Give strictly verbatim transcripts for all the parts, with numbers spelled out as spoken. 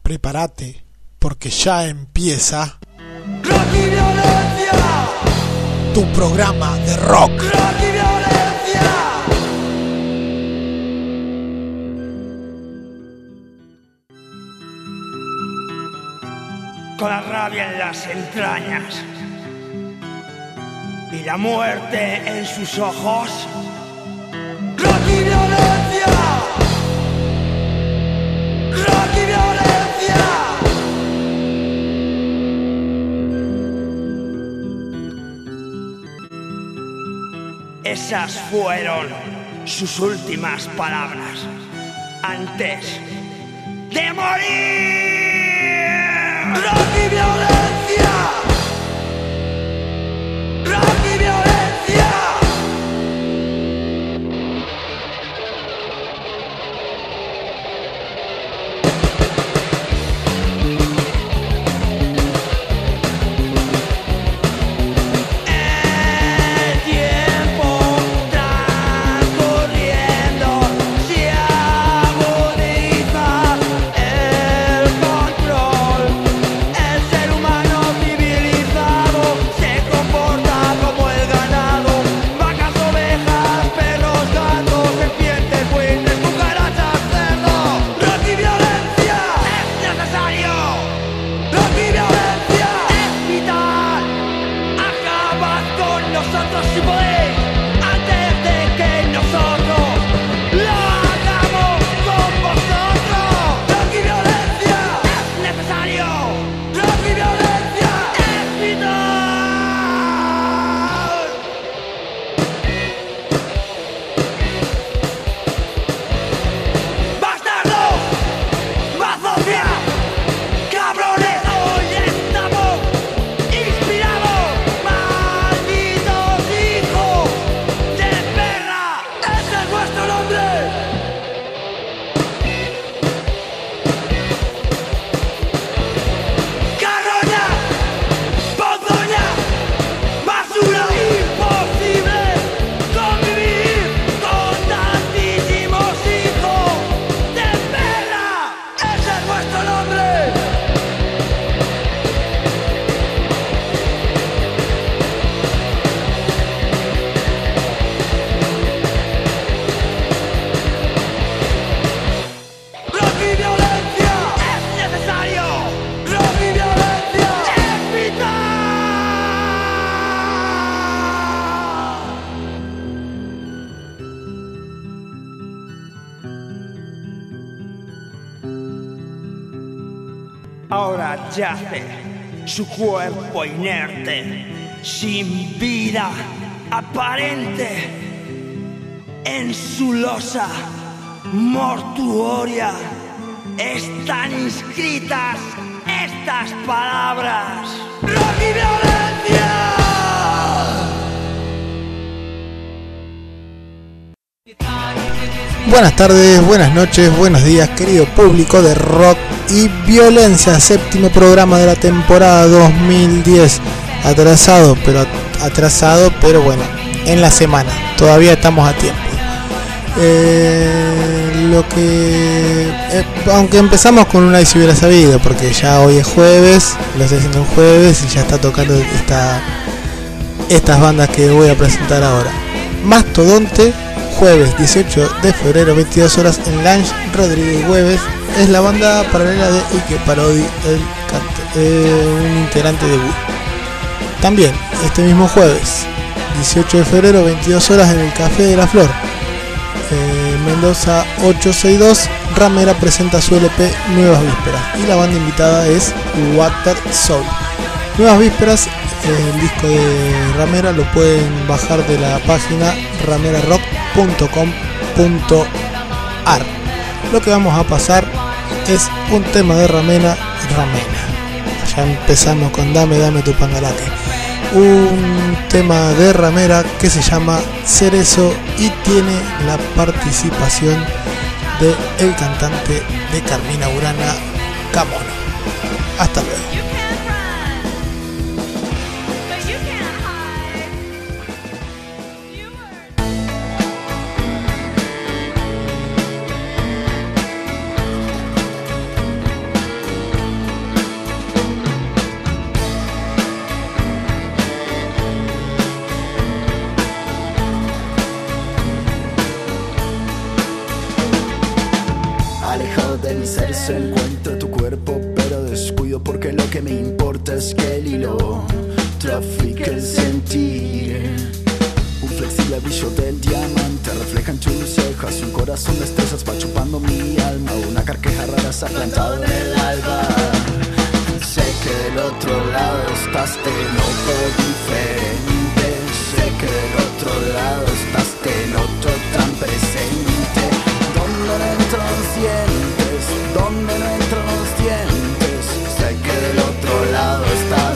prepárate, porque ya empieza Rock y Violencia, tu programa de rock. Rock y Violencia. Con la rabia en las entrañas y la muerte en sus ojos. Rock y Violencia, Rock y Violencia. Esas fueron sus últimas palabras antes de morir. Rock y Violencia, Rock y Violencia. Ahora yace su cuerpo inerte, sin vida aparente, en su losa mortuoria están inscritas estas palabras: ¡Rock y Violencia! Buenas tardes, buenas noches, buenos días, querido público de Rock y Violencia, séptimo programa de la temporada dos mil diez, atrasado, pero atrasado, pero bueno, en la semana, todavía estamos a tiempo. Eh, lo que, eh, aunque empezamos con una y si hubiera sabido, porque ya hoy es jueves, lo estoy haciendo un jueves y ya está tocando esta, estas bandas que voy a presentar ahora. Mastodonte, jueves dieciocho de febrero, veintidós horas en Lounge Rodríguez Jueves, es la banda paralela de Ike Parodi, el cante, eh, un integrante de Wii. También este mismo jueves dieciocho de febrero, veintidós horas en el Café de la Flor, eh, Mendoza ochocientos sesenta y dos, Ramera presenta su L P Nuevas Vísperas y la banda invitada es Water Soul. Nuevas Vísperas, eh, el disco de Ramera lo pueden bajar de la página ramera rock punto com punto ar. Lo que vamos a pasar es un tema de Ramena, Ramena. Ya empezamos con Dame, Dame tu Pangalaque. Un tema de Ramera que se llama Cerezo y tiene la participación de el cantante de Carmina Burana, Camono. Hasta luego. perderse el cuento de tu cuerpo, pero descuido porque lo que me importa es que el hilo trafique el sentir. Un flexible brillo del diamante refleja en tus cejas, un corazón de estrellas va chupando mi alma, una carqueja rara se ha plantado en el alba. Sé que del otro lado estás de loco diferente, sé que del otro lado estás de otro tan presente. Donde no entran los dientes, donde no entran los dientes, sé que del otro lado estás.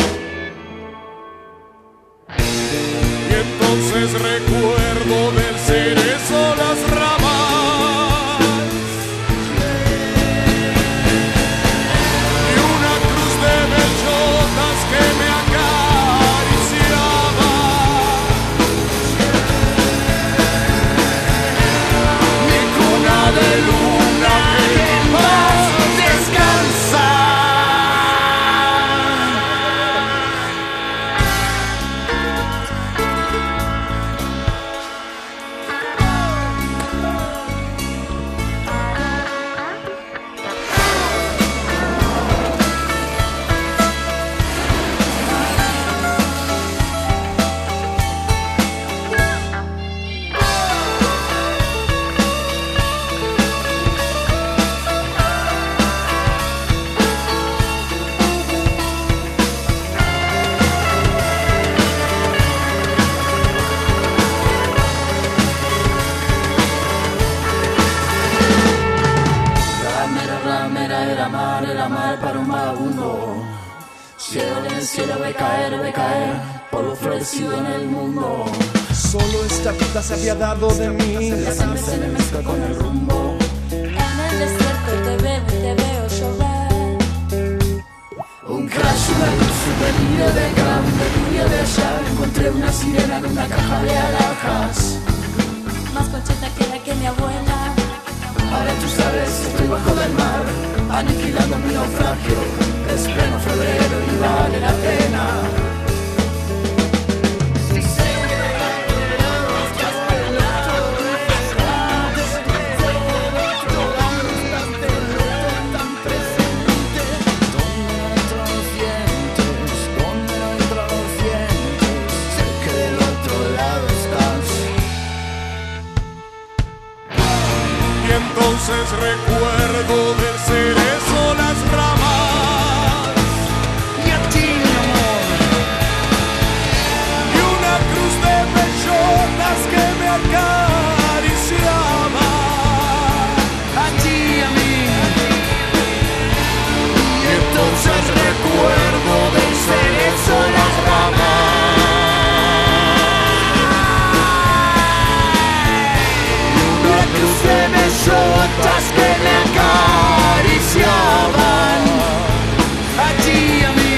Y entonces recuerdo del cerezo las ramas y una cruz de bellotas que me acariciaba. Mi cuna de luna que en paz descansa. Cielo ve caer, ve caer, polvo florecido en el mundo. Solo esta vida se había dado de mí. La sangre se me mezcla con el rumbo. En el desierto te veo y te veo llover. Un crash, una luz, un delirio de acá, un delirio de allá. Encontré una sirena en una caja de alhajas. Más concheta que la que mi abuela. Ahora tú sabes, estoy bajo del mar, aniquilando mi naufragio. Es pleno febrero y vale la pena. Entonces recuerdo del cerezo las ramas y a ti, mi amor, y una cruz de bellotas que me acariciaba. A ti, a mí. Y entonces recuerdo del cerezo las ramas. De bellotas que me acariciaban a ti y a mí.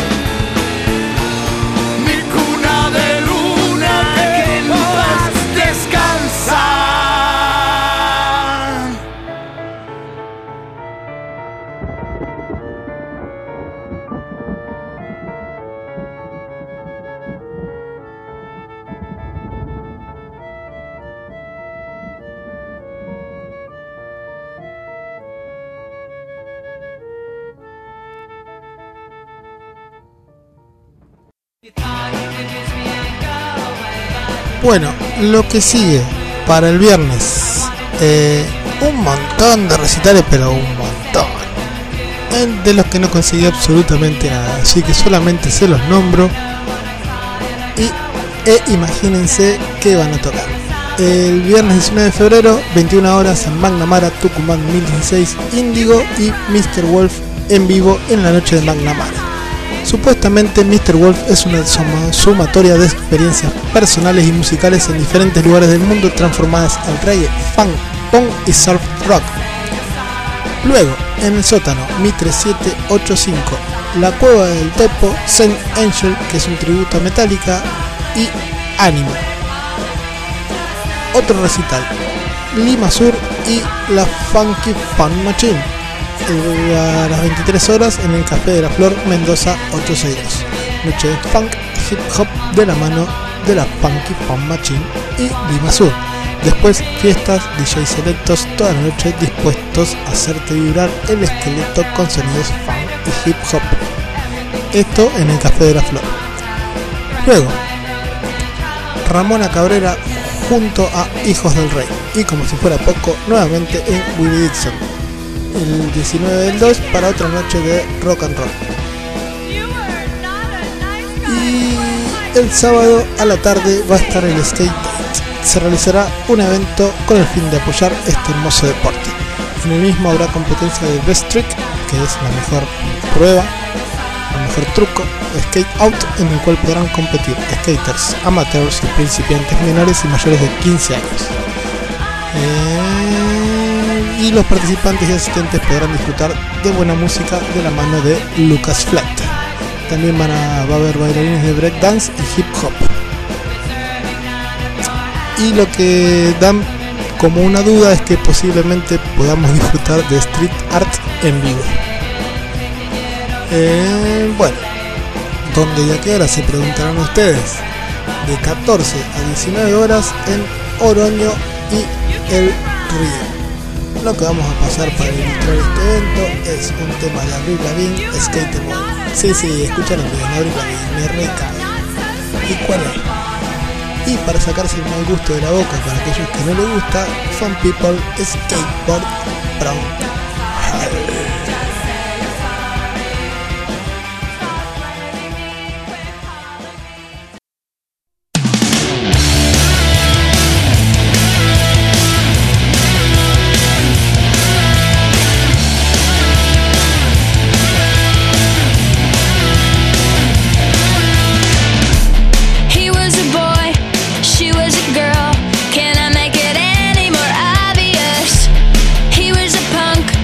Mi cuna de luna que en paz descansa. Bueno, lo que sigue para el viernes, eh, un montón de recitales, pero un montón, eh, de los que no conseguí absolutamente nada, así que solamente se los nombro y e imagínense qué van a tocar. El viernes diecinueve de febrero, veintiuna horas en McNamara, Tucumán mil dieciséis, Índigo y míster Wolf en vivo en la noche de McNamara. Supuestamente míster Wolf es una sumatoria de experiencias personales y musicales en diferentes lugares del mundo transformadas al reggae, funk, punk y surf rock. Luego, en el sótano Mitre siete ocho cinco, La Cueva del Tepo, Saint Angel, que es un tributo a Metallica, y Anima. Otro recital, Lima Sur y la Funky Fun Machine, a las veintitrés horas en el Café de la Flor, Mendoza ochocientos sesenta y dos. Noche de funk, hip hop de la mano de la Funky Fun Machine y Lima Sur. Después fiestas, D J selectos toda la noche dispuestos a hacerte vibrar el esqueleto con sonidos funk y hip hop. Esto en el Café de la Flor. Luego, Ramona Cabrera junto a Hijos del Rey. Y como si fuera poco, nuevamente en Willie Dixon. El diecinueve del dos para otra noche de rock and roll. Y el sábado a la tarde va a estar el Skate Date. Se realizará un evento con el fin de apoyar este hermoso deporte. En el mismo habrá competencia de Best Trick, que es la mejor prueba, el mejor truco, Skate Out, en el cual podrán competir skaters, amateurs y principiantes menores y mayores de quince años. Eh, y los participantes y asistentes podrán disfrutar de buena música de la mano de Lucas Flat. También van a, va a haber bailarines de breakdance y hip hop. Y lo que dan como una duda es que posiblemente podamos disfrutar de street art en vivo. Eh, bueno, ¿dónde y a qué hora? Se preguntarán ustedes. De catorce a diecinueve horas en Oroño y El Río. Lo que vamos a pasar para ilustrar este evento es un tema de Avril Lavigne, Skate Boy. Sí, sí, escucharon bien, Avril Lavigne, me recae. ¿Y cuál es? Y para sacarse el mal gusto de la boca para aquellos que no les gusta, Fun People Skateboard Brown Hall. Girl, can I make it any more obvious? He was a punk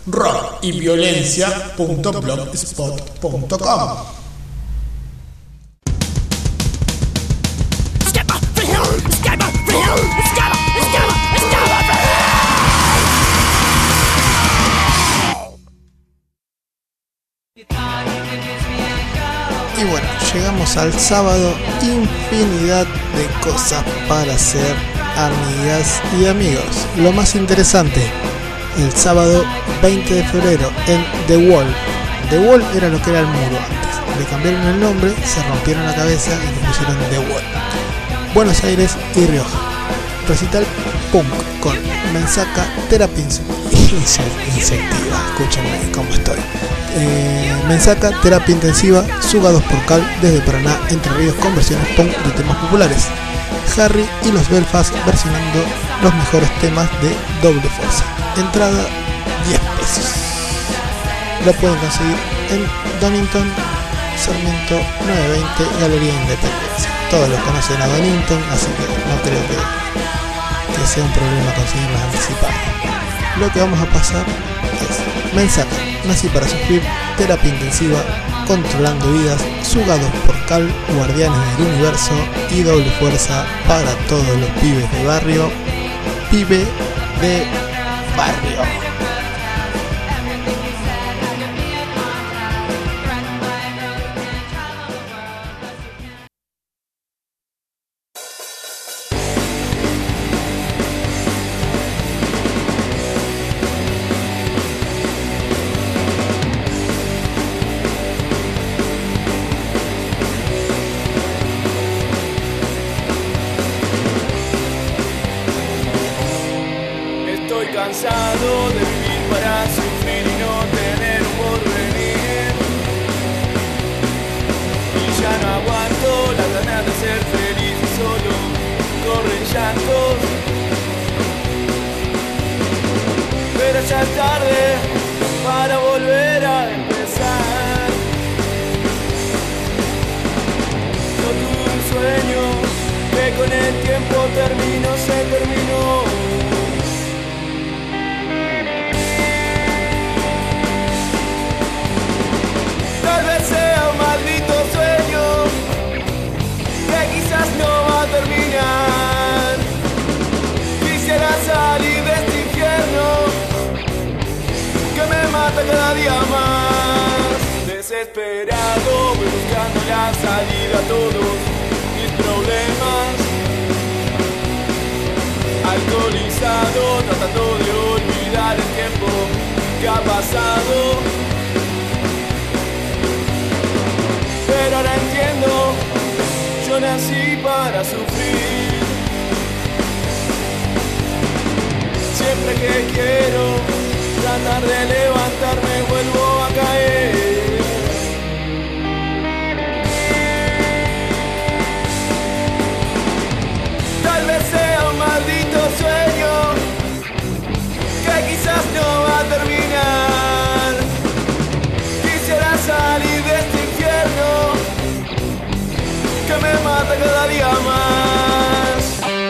rock y violencia punto blogspot punto com. Y bueno, llegamos al sábado, infinidad de cosas para hacer, amigas y amigos. Lo más interesante, el sábado veinte de febrero en The Wall. The Wall era lo que era el muro antes, le cambiaron el nombre, se rompieron la cabeza y le pusieron The Wall. Buenos Aires y Rioja. Recital punk con Mensaca, Terapia Insectiva, escúchenme cómo estoy. Eh, Mensaca, Terapia Intensiva, Sugados por Cal, desde Paraná, Entre Ríos, con versiones punk de temas populares. Harry y los Belfast versionando los mejores temas de Doble Fuerza. Entrada diez pesos. Lo pueden conseguir en Donington, Sarmiento novecientos veinte, Galería Independencia. Todos lo conocen a Donington, así que no creo que, que sea un problema conseguirlos anticipados. Lo que vamos a pasar es Mensaca, Nací para Sufrir, Terapia Intensiva, Controlando Vidas, Sugados por Cal, Guardianes del Universo y Doble Fuerza para todos los pibes de barrio. Pibe de barrio. Cansado de vivir para sufrir y no tener un porvenir. Y ya no aguanto la ganas de ser feliz y solo corren llantos. Pero ya es tarde para volver a empezar. No tuve un sueño que con el tiempo terminó, se terminó. Tal vez sea un maldito sueño que quizás no va a terminar. Quisiera salir de este infierno que me mata cada día más. Desesperado voy buscando la salida a todos mis problemas. Alcoholizado tratando de olvidar el tiempo que ha pasado. Pero ahora entiendo, yo nací para sufrir. Siempre que quiero tratar de levantarme vuelvo a caer. Tal vez sea un maldito sueño que quizás no va a terminar. Quisiera salir de este infierno que me mata cada día más.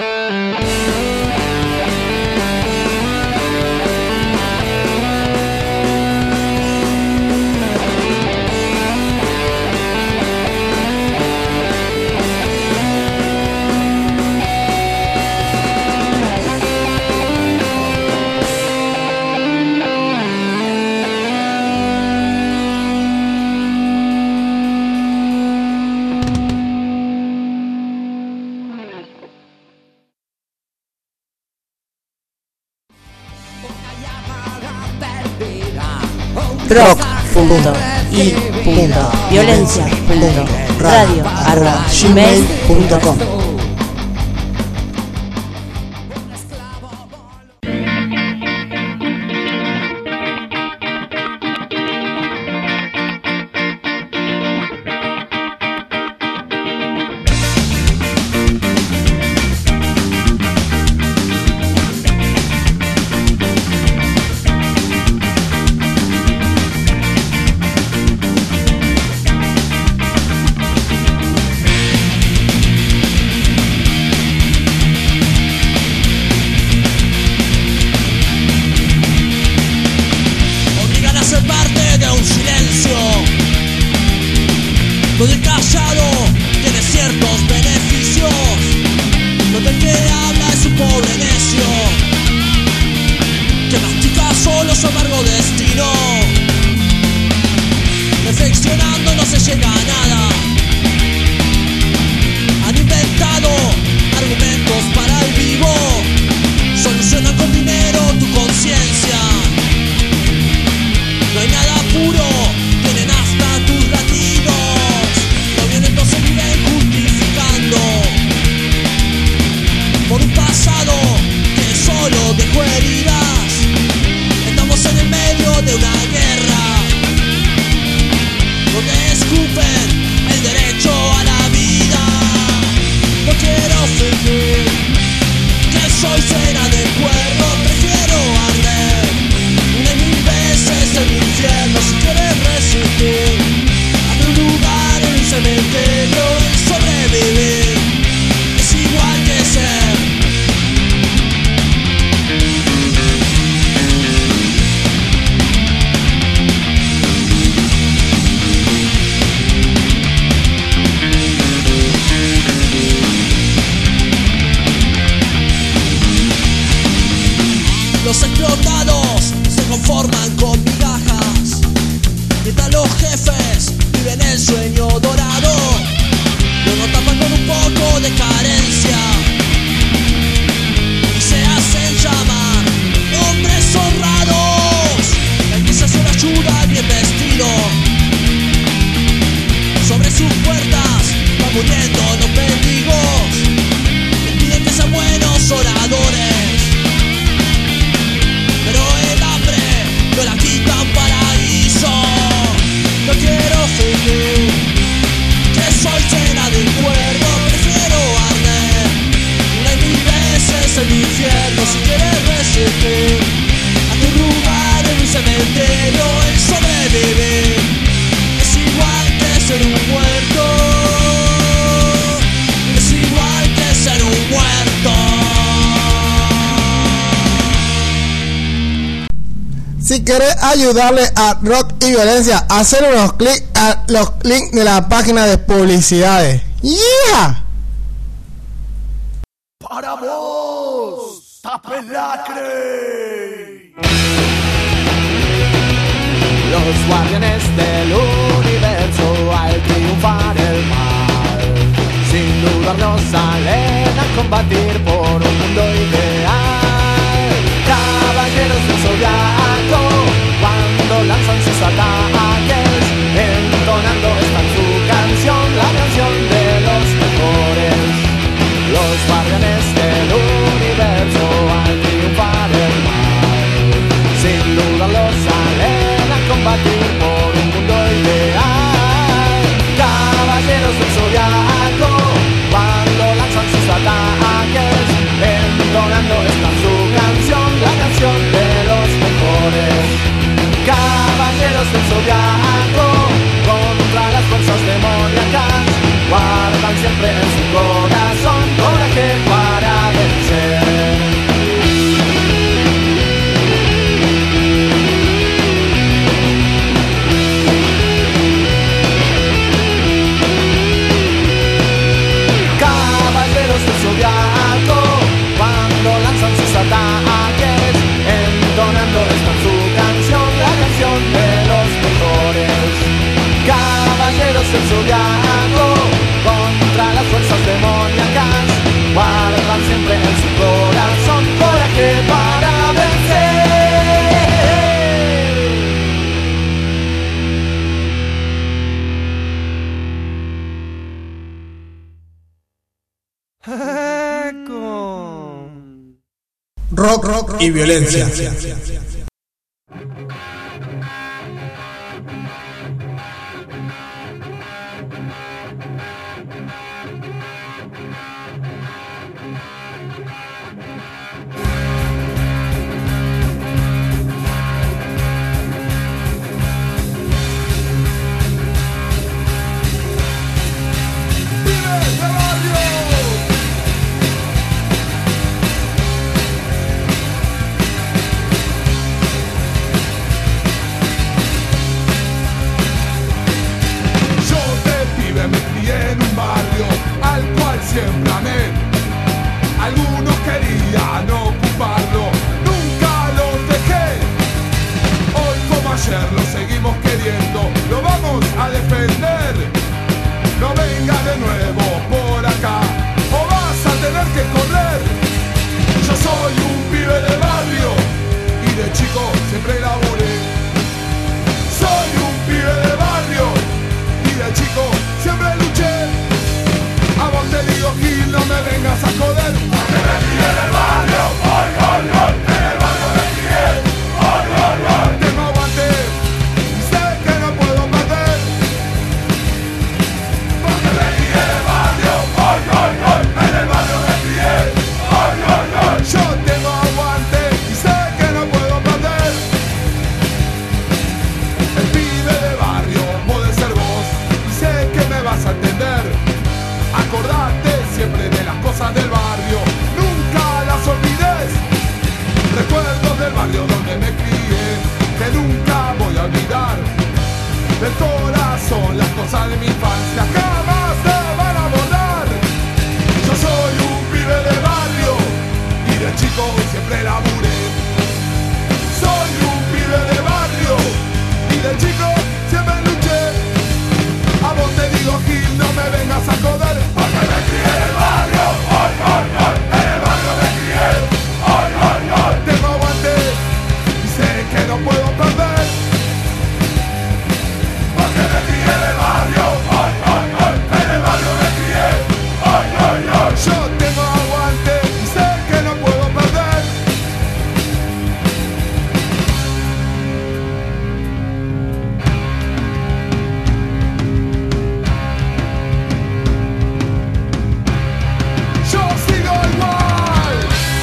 rock punto y punto violencia punto radio arroba gmail punto com. solo su amargo destino. Reflexionando no se llega a nada. Han inventado argumentos para el vivo. Solucionan con dinero tu conciencia. No hay nada puro, tienen hasta tus latidos. Los violentos se viven justificando por un pasado que solo dejó heridas. Estamos en el medio de una guerra donde escupen el derecho a la vida. No quiero fingir que soy cera de cuerno, prefiero arder una y mil veces el infierno. Si quieres resistir, hazte un lugar en un cementerio y sobrevivir. Es igual que ser los explotados se conforman con migajas, mientras los jefes viven el sueño dorado. Luego tapan con un poco de carencia y se hacen llamar hombres honrados. El que se hace la ayuda bien vestido, sobre sus puertas van muriendo los mendigos. Les piden que sean buenos oradores, pero el hambre no la quita un paraíso. No quiero fingir que soy cera del cuerno, prefiero arder una y mil veces el infierno. Si quieres resistir, hazte un lugar en un cementerio y sobrevivir. Es igual que ser un muerto, es igual que ser un muerto. Si querés ayudarle a Rock y Violencia, hacer unos clics a los links de la página de publicidades. ¡Yeah! Para vos, Tapelacre. Los guardianes del universo al triunfar el mal, sin dudarlo salen a combatir por un mundo ideal. Caballeros del zodiaco, cuando lanzan sus ataques, entonando esta su canción, la canción de los mejores. Los guardianes del universo al triunfar el mal, sin dudarlo salen a combatir por un mundo ideal. Caballeros del zodiaco, cuando lanzan sus ataques, entonando esta su canción, la canción de los mejores. Caballeros del zodiaco, contra las fuerzas demoníacas, guardan siempre en su corazón coraje para vencer. Caballeros del zodiaco, cuando lanzan sus ataques, entonando esta su canción, la canción de los mejores. Caballeros del zodiaco, contra las fuerzas demoníacas, guardan siempre en su corazón coraje para vencer. Rock, rock, rock y violencia. del corazón. Las cosas de mi infancia jamás te van a borrar. Yo soy un pibe de barrio y de chico siempre laburé. Soy un pibe de barrio y de chico siempre luché. A vos te digo, Gil, no me vengas a joder, porque me crié en el barrio, hoy, hoy, hoy, en el barrio me crié, hoy, hoy, hoy. Tengo aguante y sé que no puedo perder, porque me crié en el barrio, hoy, hoy, hoy, en el barrio me crié, hoy, hoy, hoy. Yo tengo aguante y sé que no puedo perder. Yo sigo igual.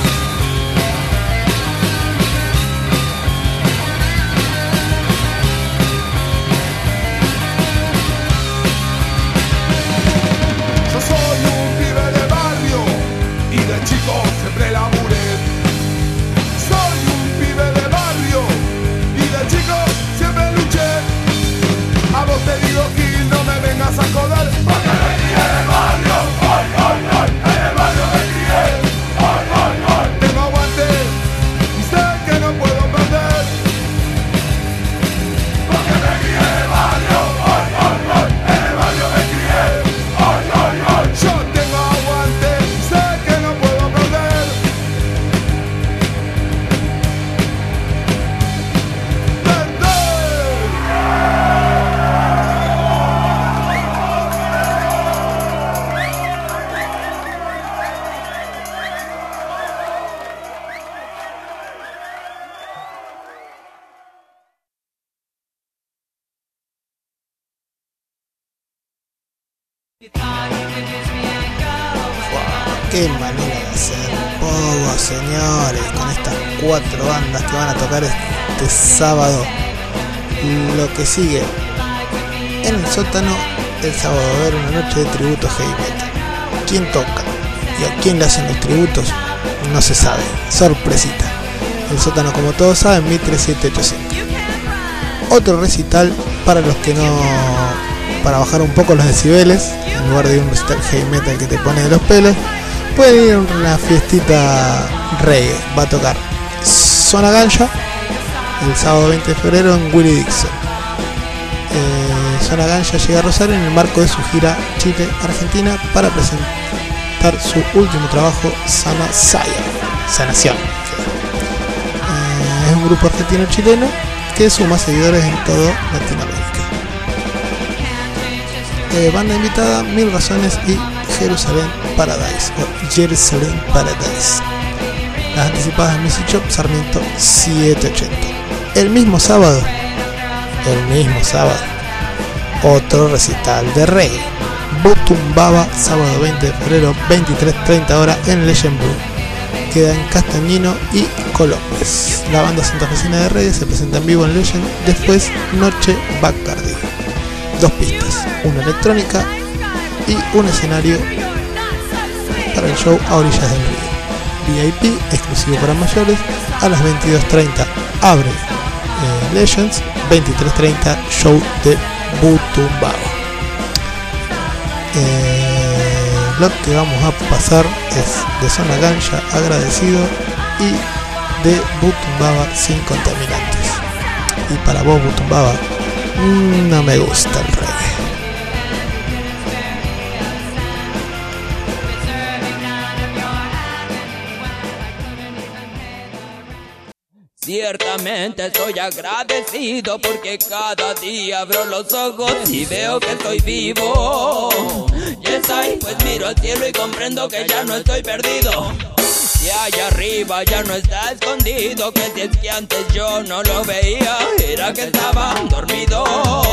Yo soy un pibe de barrio y de chico siempre laburé. Soy un pibe de barrio y de chico siempre luché. A vos te digo, Gil, no me vengas a joder, porque me crié en el barrio, hoy, hoy, hoy, en el barrio me crié, hoy, hoy, hoy. Tengo aguante y sé que no puedo perder, porque me crié en el barrio, hoy, hoy, hoy, en el barrio me crié, hoy, hoy, hoy. Yo tengo aguante y sé que no puedo perder. Qué manera de hacer pogo, señores, con estas cuatro bandas que van a tocar este sábado. Lo que sigue en el sótano el sábado va a haber una noche de tributo heavy metal. ¿Quién toca y a quién le hacen los tributos? No se sabe, sorpresita. El sótano, como todos saben, Mitre siete ocho cinco. Otro recital para los que no, para bajar un poco los decibeles, en lugar de un recital heavy metal que te pone de los pelos, pueden ir a una fiestita reggae. Va a tocar Zona Ganja el sábado veinte de febrero en Willie Dixon. Eh, Zona Ganja llega a Rosario en el marco de su gira Chile-Argentina para presentar su último trabajo, Sana Saya, Sanación. Eh, es un grupo argentino-chileno que suma seguidores en todo Latinoamérica. Eh, banda invitada, Mil Razones y Jerusalén Paradise o Jerusalén Paradise. Las anticipadas en Music Shop Sarmiento setecientos ochenta. El mismo sábado, el mismo sábado, otro recital de reggae. Botumbaba, sábado veinte de febrero, veintitrés treinta horas en Legend Blue. Queda en Castañino y Colombes. La banda santafesina de reggae se presenta en vivo en Legend. Después, Noche Bacardi. Dos pistas, una electrónica y un escenario para el show a orillas del río. V I P exclusivo para mayores. A las veintidós treinta abre eh, Legends, veintitrés treinta show de Botumbaba. Eh, lo que vamos a pasar es de Zona Ganja, Agradecido, y de Botumbaba, Sin Contaminantes. Y para vos, Botumbaba, no me gusta el reggae. Ciertamente estoy agradecido porque cada día abro los ojos y veo que estoy vivo. Yes, I, pues miro al cielo y comprendo que ya no estoy perdido. Y allá arriba ya no está escondido, que si es que antes yo no lo veía, era que estaba dormido.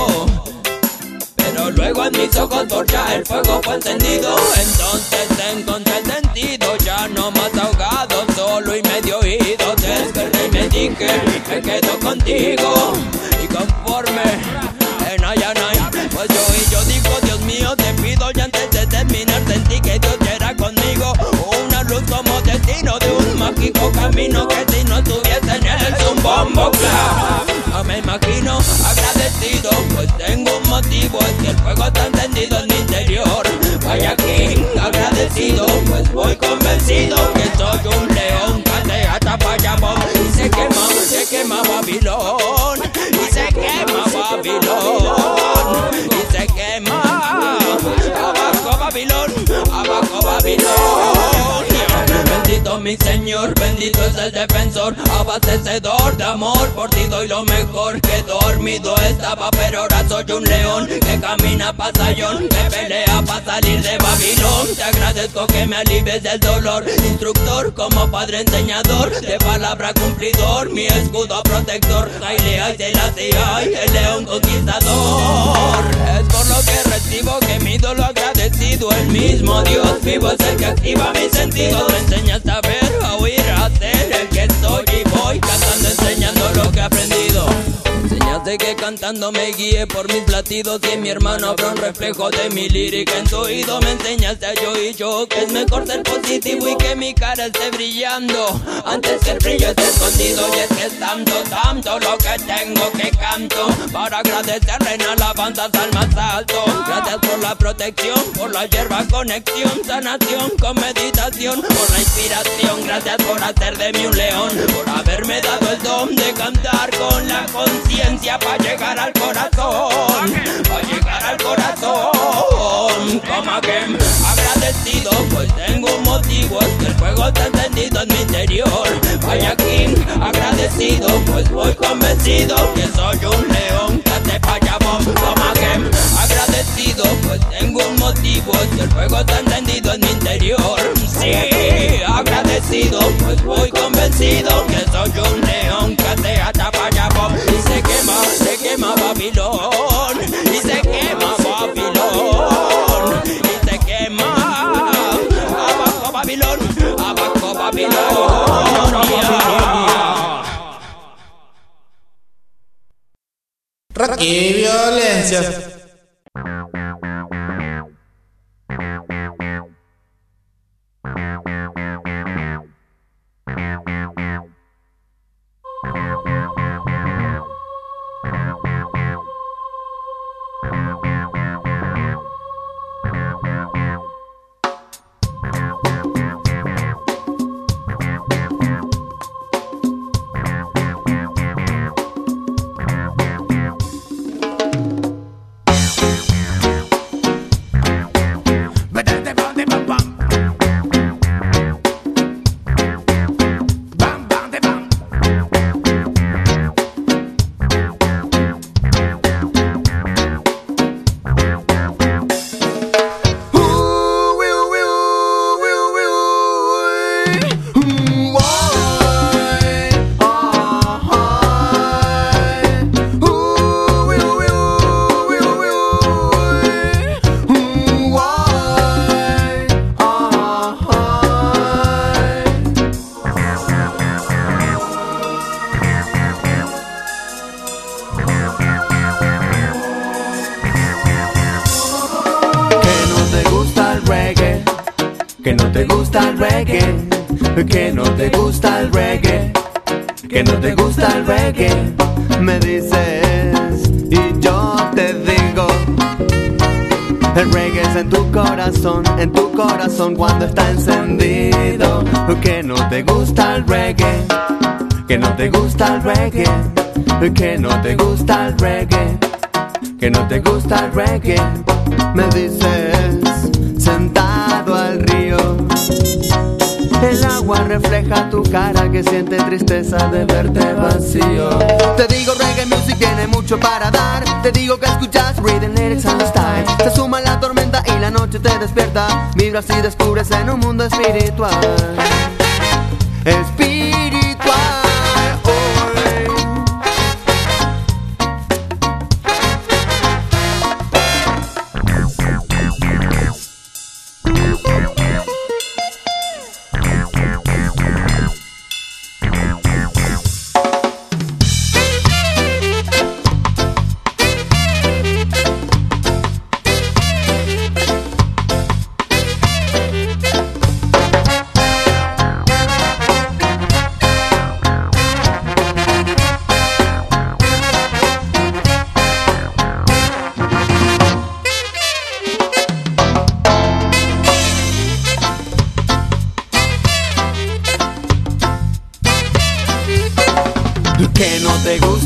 Pero luego en mis ojos por ya el fuego fue encendido. Entonces encontré el sentido, ya no más ahogado, solo y medio oído. Desperté y me dije, me quedo contigo. Y conforme en ay, ay, pues yo y yo digo, Dios mío, te pido, y antes de terminar sentí que Dios ya era conmigo. Una luz como destino de un mágico camino, que si no estuviese en él es un bombo clap. No me imagino agradecido, pues tengo un motivo, es que el fuego está encendido en mi interior. Vaya King, agradecido, pues voy convencido que soy un león, cateata payabón. Y se quema, se quema Babilón, y se quema Babilón, y se quema. Abajo Babilón, abajo Babilón. Bendito mi Señor, bendito es el defensor, abastecedor de amor, por ti doy lo mejor. Que dormido estaba, pero ahora soy un león que camina pa' Sayón, que pelea pa' salir de Babilón. Te agradezco que me alivies del dolor, instructor como padre enseñador, de palabra cumplidor, mi escudo protector. Haile Selassie, el león conquistador. Es por lo que recibo que mi ídolo agradecido, el mismo Dios vivo es el que activa mis sentidos. Me enseña a saber, a oír, a ser el que soy y voy cantando, enseñando lo que he aprendido. Enseñaste que cantando me guíe por mis latidos, y en mi hermano habrá un reflejo de mi lírica en tu oído. Me enseñaste a yo y yo que es mejor ser positivo y que mi cara esté brillando antes que el brillo esté escondido. Y es que es tanto, tanto lo que tengo que canto para agradecerle en alabanzas al más alto. Gracias por la protección, por la hierba conexión, sanación con meditación, por la inspiración. Gracias por hacer de mí un león, por haberme dado el don de cantar con la conciencia para llegar al corazón, para llegar al corazón. Como que agradecido, pues tengo un motivo, es que el fuego está encendido en mi interior. Vaya King, agradecido, pues voy convencido que soy un león, que te payabón. Como que agradecido, pues tengo un motivo, es que el fuego está encendido en mi interior. Sí, agradecido, pues voy convencido que soy un león, que te atapayabón. Y se quema, se quema Babilón, y se quema Babilón, y se quema. Abajo Babilón, abajo Babilón. Yeah. Rock y violencia. Que no te gusta el reggae, que no te gusta el reggae, que no te gusta el reggae. Me dices y yo te digo, el reggae es en tu corazón, en tu corazón cuando está encendido. Que no te gusta el reggae, que no te gusta el reggae, que no te gusta el reggae, que no te gusta el reggae. Me dices sentado al río, el agua refleja tu cara que siente tristeza de verte vacío. Te digo reggae music tiene mucho para dar. Te digo que escuchas rhythm, lyrics and style. Se suma la tormenta y la noche te despierta. Vibras y descubres en un mundo espiritual. Espiritual.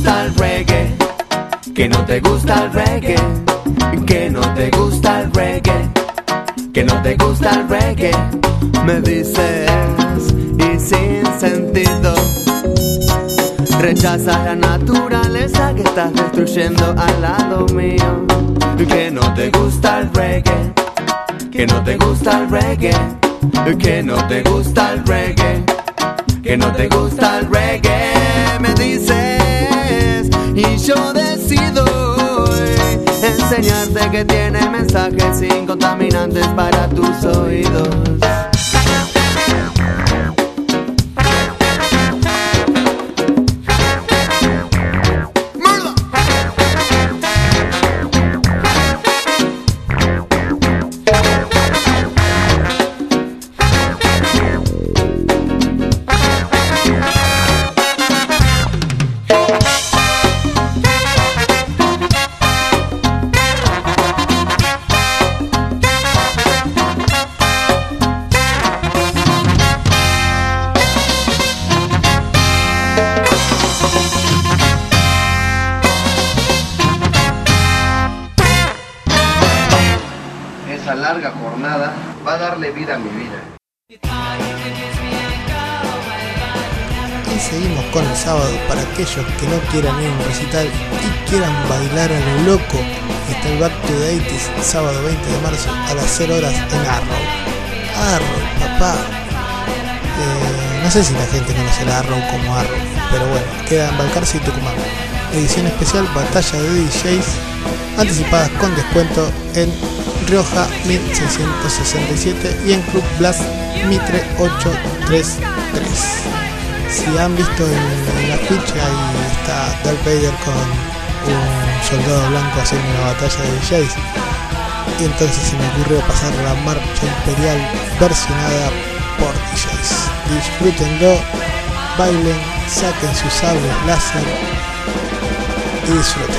gusta el reggae, que no te gusta el reggae, que no te gusta el reggae, que no te gusta el reggae. Me dices y sin sentido rechazas la naturaleza que estás destruyendo al lado mío. Que no te gusta el reggae, que no te gusta el reggae, que no te gusta el reggae, que no te gusta el reggae. Me dices y yo decido enseñarte que tiene mensajes incontaminantes para tus oídos. Larga jornada va a darle vida a mi vida. Y seguimos con el sábado para aquellos que no quieran ir a un recital y quieran bailar a lo loco. Está el Back to the ochenta, sábado veinte de marzo a las cero horas en Arrow. Arrow, papá. Eh, no sé si la gente conoce el Arrow como Arrow, pero bueno, queda en Balcarce y Tucumán. Edición especial, batalla de D Js anticipadas con descuento en Rioja mil seiscientos sesenta y siete y en Club Blast Mitre ochocientos treinta y tres. Si han visto en el afiche, ahí está Darth Vader con un soldado blanco haciendo una batalla de D Js, y entonces se me ocurrió pasar la marcha imperial versionada por D Js. Disfrútenlo, bailen, saquen sus sables láser y disfruten.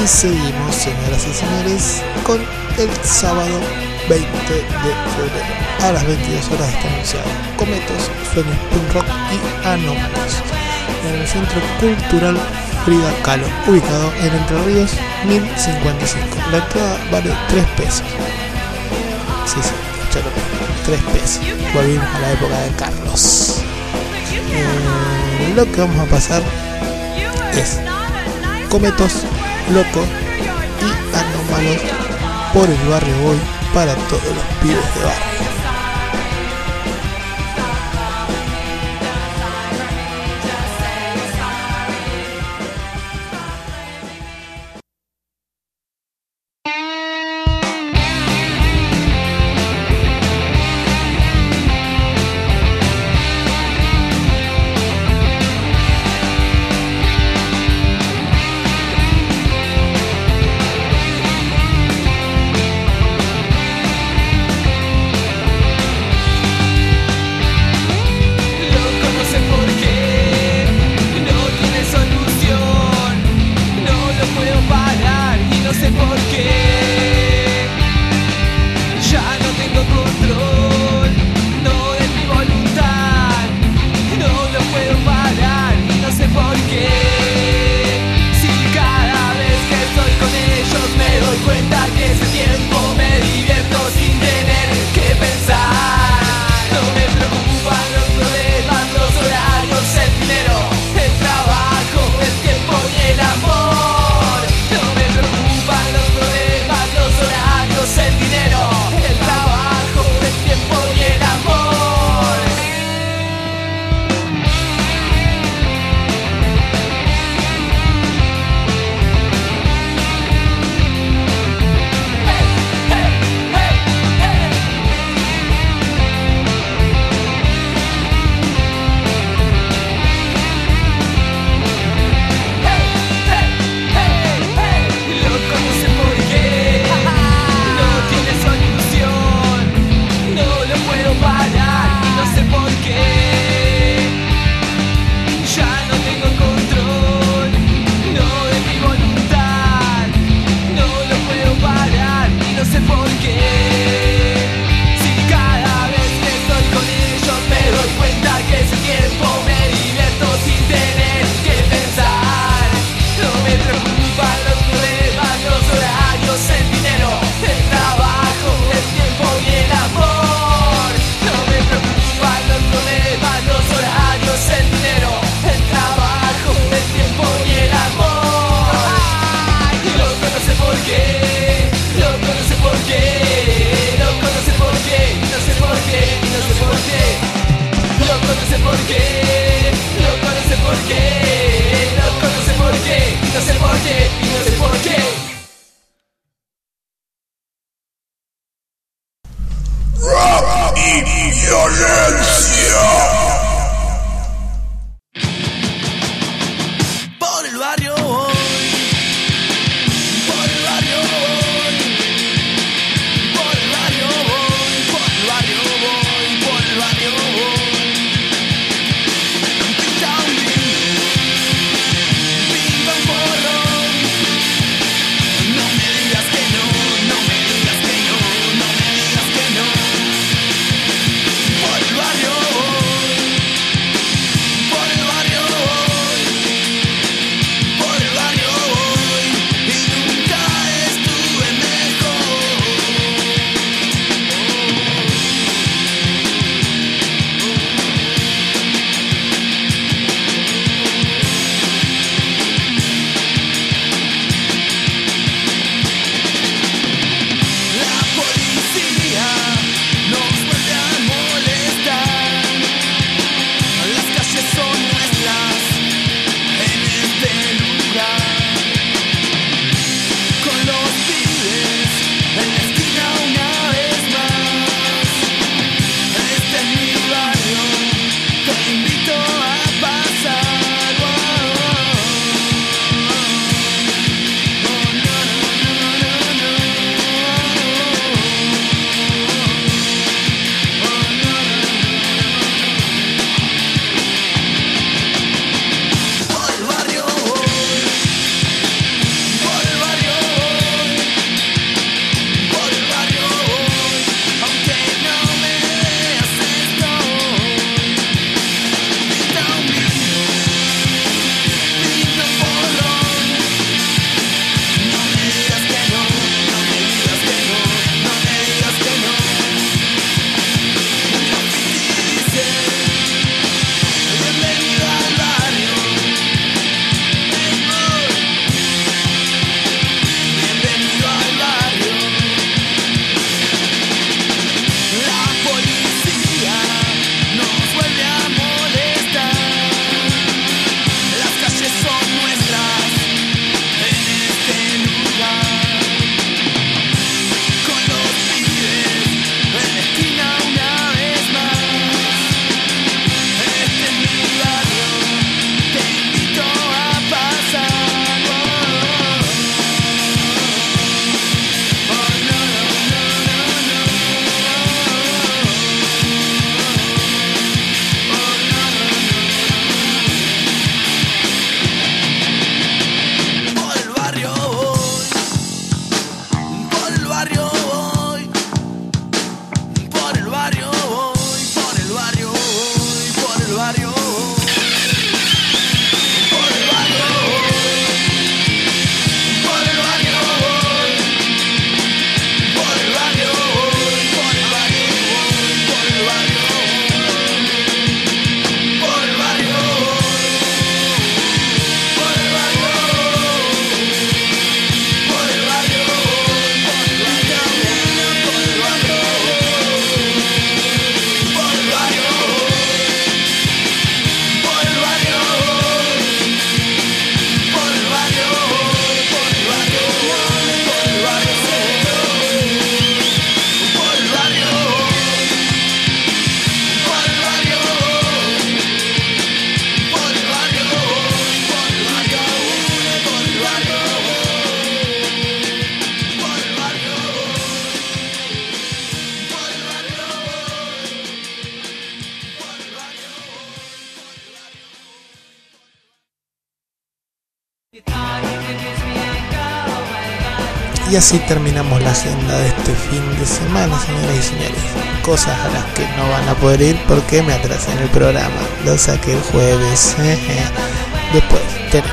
seguimos, señoras y señores, con el sábado veinte de febrero. A las veintidós horas está anunciado Cometos, Sueños Punk Rock y Anómalos en el Centro Cultural Frida Kahlo, ubicado en Entre Ríos mil cincuenta y cinco. La entrada vale tres pesos. Sí, sí, escucharon, tres pesos. Volvimos a la época de Carlos. Eh, lo que vamos a pasar es Cometos, Loco y Anómalos por el barrio hoy para todos los pibes de barrio. Por el barrio Y así terminamos la agenda de este fin de semana, señoras y señores. Cosas a las que no van a poder ir porque me atrasé en el programa. Lo saqué el jueves. Después tenemos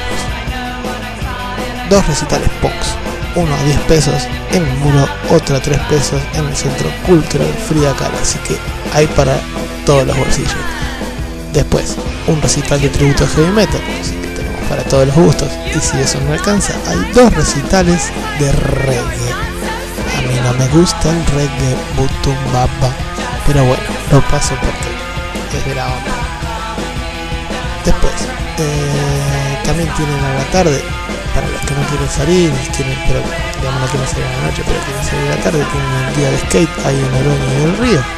dos recitales punks. Uno a diez pesos en el muro, otro a tres pesos en el Centro Cultural Frida Kahlo. Así que hay para todos los bolsillos. Después, un recital de tributo a heavy metal. Así que tenemos para todos los gustos. Y si eso no alcanza, hay dos recitales de reggae. A mí no me gusta el reggae butum baba, pero bueno, lo paso porque es de la onda. Después, eh, también tienen a la tarde, para los que no quieren salir, quieren, pero digamos no quieren salir a la noche, pero quieren salir a la tarde, tienen un día de skate ahí en Oroño y del Río.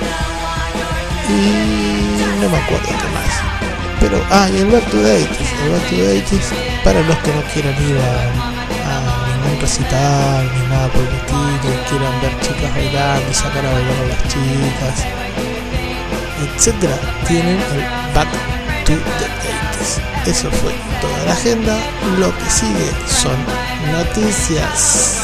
Y no me acuerdo qué más. Pero, ah, y el Back to the eighties, el Back to the eighties, para los que no quieran ir a, a ningún recital, ni nada por el estilo, quieran ver chicas bailando, sacar a bailar a las chicas, etcétera, tienen el Back to the eighties. Eso fue toda la agenda. Lo que sigue son noticias.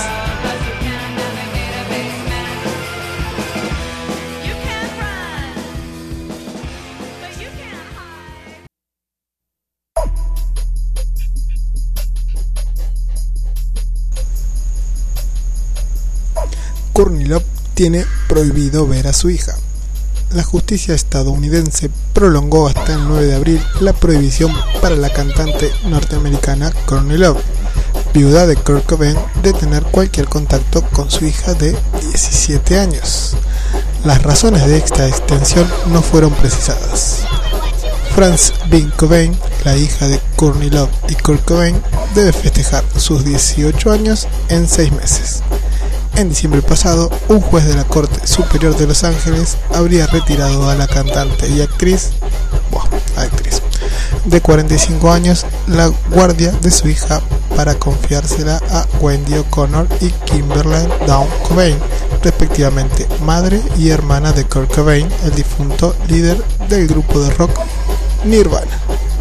Courtney Love tiene prohibido ver a su hija. La justicia estadounidense prolongó hasta el nueve de abril la prohibición para la cantante norteamericana Courtney Love, viuda de Kurt Cobain, de tener cualquier contacto con su hija de diecisiete años. Las razones de esta extensión no fueron precisadas. Frances Bean Cobain, la hija de Courtney Love y Kurt Cobain, debe festejar sus dieciocho años en seis meses. En diciembre pasado, un juez de la Corte Superior de Los Ángeles habría retirado a la cantante y actriz, bueno, actriz de cuarenta y cinco años la guardia de su hija para confiársela a Wendy O'Connor y Kimberly Dawn Cobain, respectivamente madre y hermana de Kurt Cobain, el difunto líder del grupo de rock Nirvana.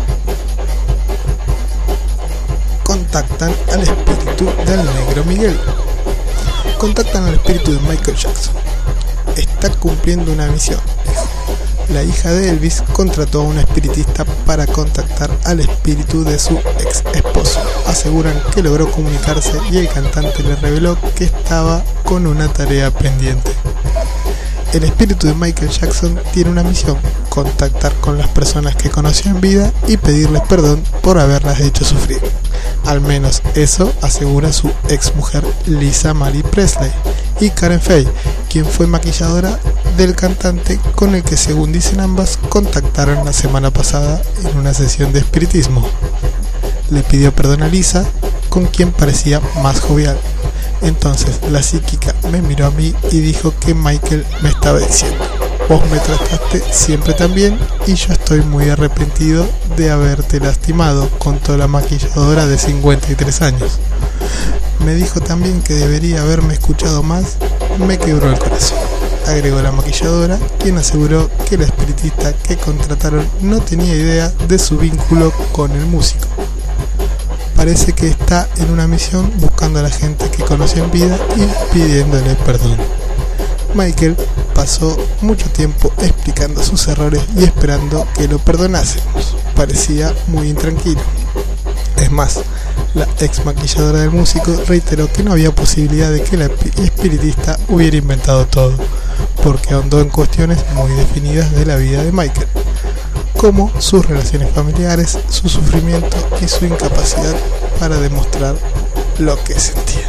Contactan al espíritu del negro Miguel. Contactan al espíritu de Michael Jackson. Está cumpliendo una misión. La hija de Elvis contrató a un espiritista para contactar al espíritu de su ex esposo. Aseguran que logró comunicarse y el cantante le reveló que estaba con una tarea pendiente. El espíritu de Michael Jackson tiene una misión: contactar con las personas que conoció en vida y pedirles perdón por haberlas hecho sufrir. Al menos eso asegura su ex mujer Lisa Marie Presley y Karen Fay, quien fue maquilladora del cantante, con el que, según dicen ambas, contactaron la semana pasada en una sesión de espiritismo. Le pidió perdón a Lisa, con quien parecía más jovial. Entonces la psíquica me miró a mí y dijo que Michael me estaba diciendo: vos me trataste siempre tan bien y yo estoy muy arrepentido de haberte lastimado, contó la maquilladora de cincuenta y tres años. Me dijo también que debería haberme escuchado más, me quebró el corazón, agregó la maquilladora, quien aseguró que la espiritista que contrataron no tenía idea de su vínculo con el músico. Parece que está en una misión buscando a la gente que conoció en vida y pidiéndole perdón. Michael pasó mucho tiempo explicando sus errores y esperando que lo perdonásemos. Parecía muy intranquilo. Es más, la ex maquilladora del músico reiteró que no había posibilidad de que la espiritista hubiera inventado todo, porque ahondó en cuestiones muy definidas de la vida de Michael, como sus relaciones familiares, su sufrimiento y su incapacidad para demostrar lo que sentía.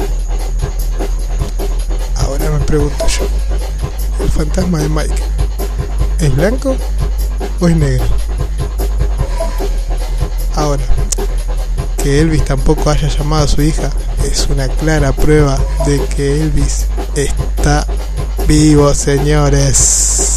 Ahora me pregunto yo, ¿el fantasma de Michael es blanco o es negro? Ahora, que Elvis tampoco haya llamado a su hija es una clara prueba de que Elvis está vivo, señores.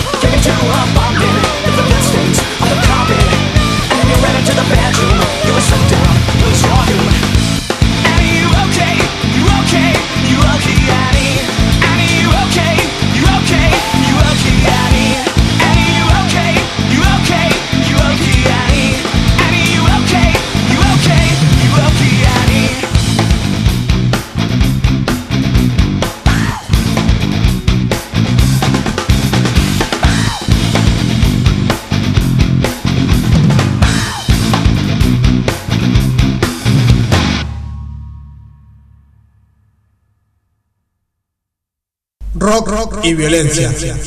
Take it to a bumping, if the bloodstains on the carpet. And then you ran into the bedroom, you were slipped down, lose your doom. Annie, you okay? You okay? You okay, Annie? Annie, you okay? You okay? You okay, Annie? Annie, you okay? You okay? You okay, Annie? Annie, you okay? You okay? You okay, Annie? Rock, rock, rock y violencia.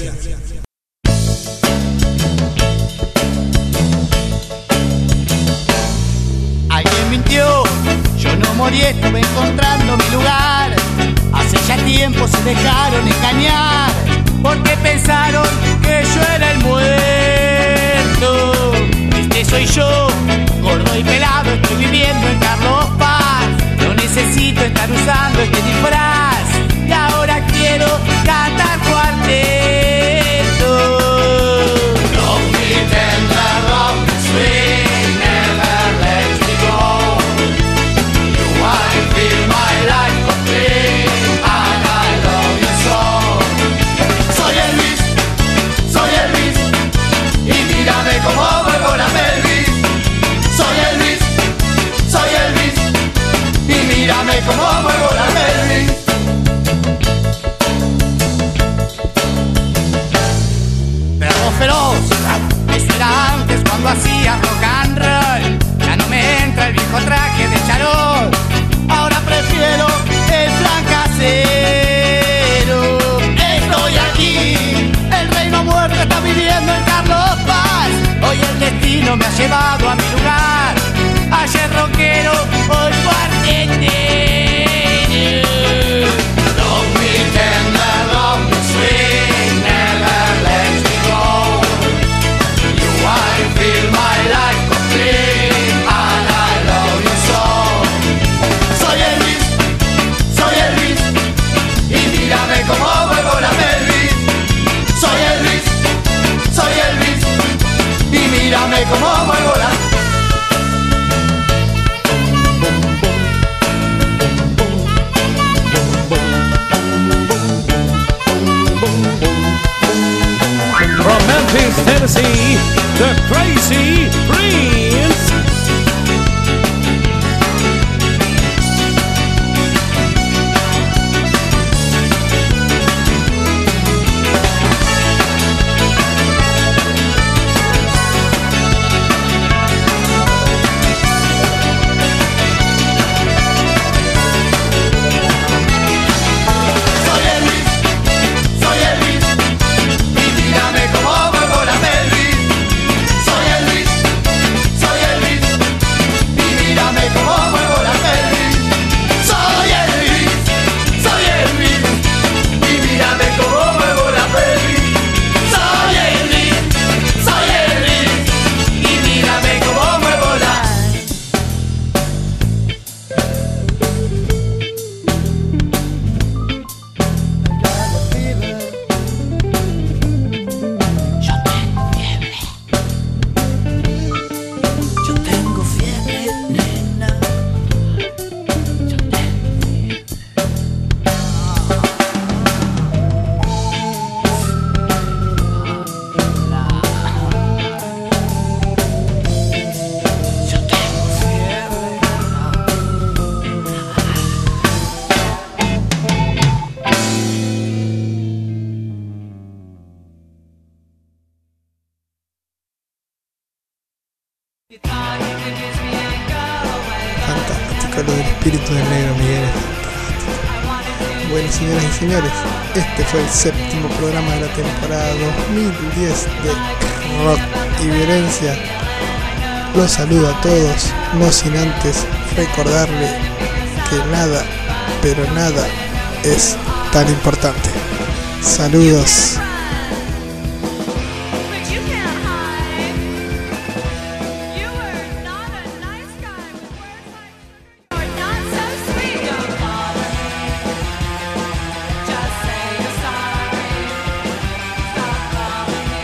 Alguien mintió, yo no morí, estuve encontrando mi lugar. Hace ya tiempo se dejaron engañar, porque pensaron que yo era el muerto. Este soy yo, gordo y pelado, estoy viviendo en Carlos Paz. No necesito estar usando este disfraz, y ahora quiero cantar cuarteto. Don't pretend that love is sweet, never let me go. You wanna feel my life complete, and I love you so. Soy Elvis, soy Elvis, y mírame como muevo la pelvis. Soy Elvis, soy Elvis, y mírame como muevo la pelvis. Feroz, eso era antes cuando hacía rock and roll. Ya no me entra el viejo traje de charol. Ahora prefiero el plan casero. Estoy aquí, el reino muerto está viviendo en Carlos Paz. Hoy el destino me ha llevado a mi lugar. Ayer rockero, hoy cuartetero. Don't pretend that love is sweet, never let me go. I feel my life complete, and I love you so. Soy Elvis, soy Elvis, y mírame como muevo la pelvis. Soy Elvis, soy Elvis, y mírame como muevo la. From Memphis, Tennessee, the Crazy Prince. Fantástico lo del espíritu del negro Miguel. Bueno, señoras y señores, este fue el séptimo programa de la temporada dos mil diez de Rock y Violencia. Los saludo a todos, no sin antes recordarle que nada, pero nada es tan importante. Saludos. Just say you're sorry. Stop calling me.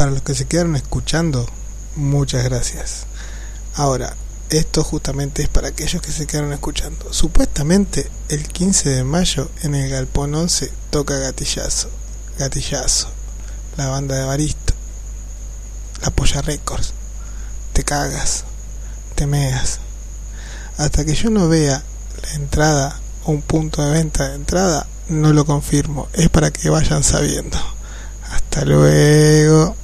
para los que se quedaron escuchando, muchas gracias. Ahora, esto justamente es para aquellos que se quedaron escuchando. Supuestamente el quince de mayo en el Galpón once toca Gatillazo, Gatillazo, la banda de Baristo, la Polla Records. Te cagas, te meas. Hasta que yo no vea la entrada o un punto de venta de entrada, no lo confirmo. Es para que vayan sabiendo. Hasta luego.